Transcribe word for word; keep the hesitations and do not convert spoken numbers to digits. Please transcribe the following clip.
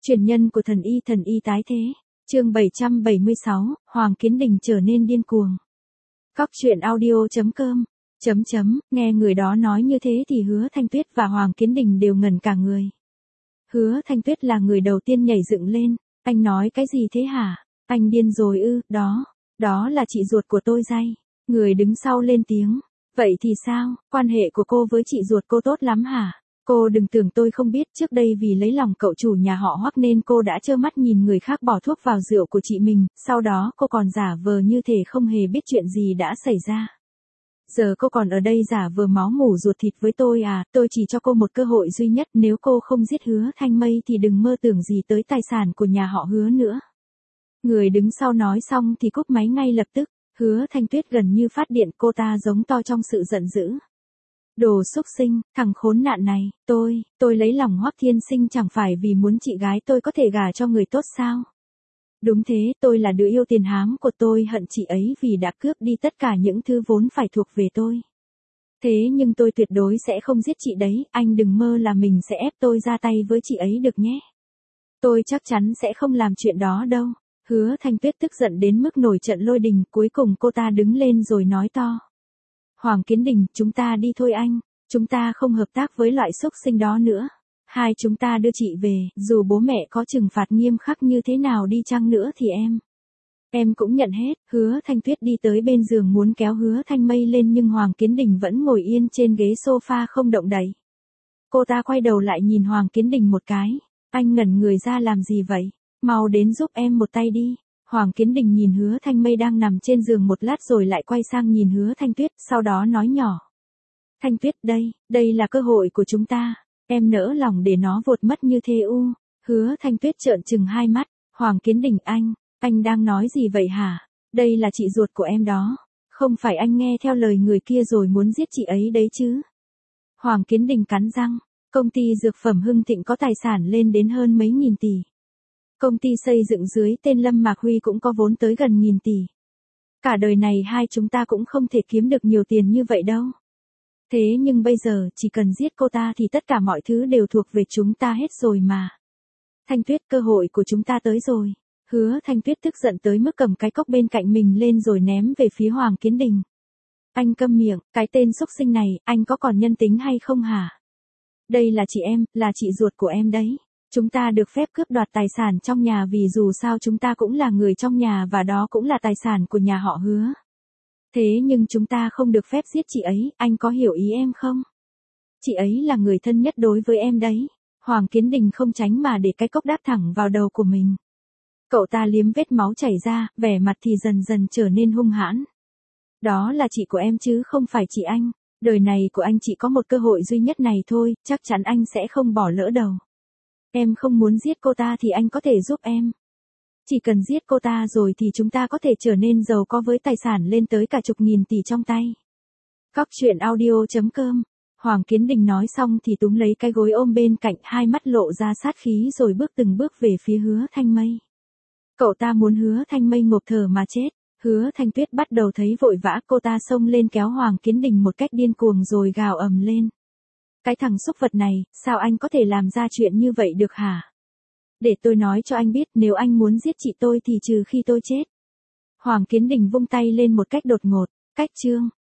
Truyền nhân của thần y thần y tái thế. Chương bảy trăm bảy mươi sáu, Hoàng Kiến Đình trở nên điên cuồng. Cóc truyện audio chấm com. Chấm chấm, nghe người đó nói như thế thì Hứa Thanh Tuyết và Hoàng Kiến Đình đều ngẩn cả người. Hứa Thanh Tuyết là người đầu tiên nhảy dựng lên, anh nói cái gì thế hả? Anh điên rồi ư? Đó, đó là chị ruột của tôi day. Người đứng sau lên tiếng, vậy thì sao, quan hệ của cô với chị ruột cô tốt lắm hả? Cô đừng tưởng tôi không biết, trước đây vì lấy lòng cậu chủ nhà họ Hoắc nên cô đã trơ mắt nhìn người khác bỏ thuốc vào rượu của chị mình, sau đó cô còn giả vờ như thể không hề biết chuyện gì đã xảy ra. Giờ cô còn ở đây giả vờ máu mủ ruột thịt với tôi à? Tôi chỉ cho cô một cơ hội duy nhất, nếu cô không giết Hứa Thanh Mây thì đừng mơ tưởng gì tới tài sản của nhà họ Hứa nữa. Người đứng sau nói xong thì cúp máy ngay lập tức. Hứa Thanh Tuyết gần như phát điện, cô ta giống to trong sự giận dữ. Đồ xúc sinh, thằng khốn nạn này, tôi, tôi lấy lòng Hoắc Thiên Sinh chẳng phải vì muốn chị gái tôi có thể gả cho người tốt sao? Đúng thế, tôi là đứa yêu tiền hám của tôi, hận chị ấy vì đã cướp đi tất cả những thứ vốn phải thuộc về tôi. Thế nhưng tôi tuyệt đối sẽ không giết chị đấy, anh đừng mơ là mình sẽ ép tôi ra tay với chị ấy được nhé. Tôi chắc chắn sẽ không làm chuyện đó đâu. Hứa Thanh Tuyết tức giận đến mức nổi trận lôi đình, cuối cùng cô ta đứng lên rồi nói to. Hoàng Kiến Đình, chúng ta đi thôi anh, chúng ta không hợp tác với loại xúc sinh đó nữa. Hai chúng ta đưa chị về, dù bố mẹ có trừng phạt nghiêm khắc như thế nào đi chăng nữa thì em. Em cũng nhận hết. Hứa Thanh Tuyết đi tới bên giường muốn kéo Hứa Thanh Mây lên nhưng Hoàng Kiến Đình vẫn ngồi yên trên ghế sofa không động đậy. Cô ta quay đầu lại nhìn Hoàng Kiến Đình một cái. Anh ngẩn người ra làm gì vậy? Mau đến giúp em một tay đi. Hoàng Kiến Đình nhìn Hứa Thanh Mây đang nằm trên giường một lát rồi lại quay sang nhìn Hứa Thanh Tuyết, sau đó nói nhỏ. Thanh Tuyết đây, đây là cơ hội của chúng ta. Em nỡ lòng để nó vụt mất như thế u? Hứa Thanh Tuyết trợn trừng hai mắt. Hoàng Kiến Đình, anh, anh đang nói gì vậy hả? Đây là chị ruột của em đó. Không phải anh nghe theo lời người kia rồi muốn giết chị ấy đấy chứ? Hoàng Kiến Đình cắn răng. Công ty dược phẩm Hưng Thịnh có tài sản lên đến hơn mấy nghìn tỷ. Công ty xây dựng dưới tên Lâm Mạc Huy cũng có vốn tới gần nghìn tỷ. Cả đời này hai chúng ta cũng không thể kiếm được nhiều tiền như vậy đâu. Thế nhưng bây giờ chỉ cần giết cô ta thì tất cả mọi thứ đều thuộc về chúng ta hết rồi mà. Thanh Tuyết, cơ hội của chúng ta tới rồi. Hứa Thanh Tuyết tức giận tới mức cầm cái cốc bên cạnh mình lên rồi ném về phía Hoàng Kiến Đình. Anh câm miệng, cái tên xúc sinh này, anh có còn nhân tính hay không hả? Đây là chị em, là chị ruột của em đấy. Chúng ta được phép cướp đoạt tài sản trong nhà vì dù sao chúng ta cũng là người trong nhà và đó cũng là tài sản của nhà họ Hứa. Thế nhưng chúng ta không được phép giết chị ấy, anh có hiểu ý em không? Chị ấy là người thân nhất đối với em đấy. Hoàng Kiến Đình không tránh mà để cái cốc đáp thẳng vào đầu của mình. Cậu ta liếm vết máu chảy ra, vẻ mặt thì dần dần trở nên hung hãn. Đó là chị của em chứ không phải chị anh. Đời này của anh chỉ có một cơ hội duy nhất này thôi, chắc chắn anh sẽ không bỏ lỡ đâu. Em không muốn giết cô ta thì anh có thể giúp em. Chỉ cần giết cô ta rồi thì chúng ta có thể trở nên giàu có với tài sản lên tới cả chục nghìn tỷ trong tay. Cóc truyện audio chấm com. Hoàng Kiến Đình nói xong thì túm lấy cái gối ôm bên cạnh, hai mắt lộ ra sát khí rồi bước từng bước về phía Hứa Thanh Mây. Cậu ta muốn Hứa Thanh Mây ngộp thở mà chết. Hứa Thanh Tuyết bắt đầu thấy vội vã, cô ta xông lên kéo Hoàng Kiến Đình một cách điên cuồng rồi gào ầm lên. Cái thằng xúc vật này, sao anh có thể làm ra chuyện như vậy được hả? Để tôi nói cho anh biết, nếu anh muốn giết chị tôi thì trừ khi tôi chết. Hoàng Kiến Đình vung tay lên một cách đột ngột. Cách chương.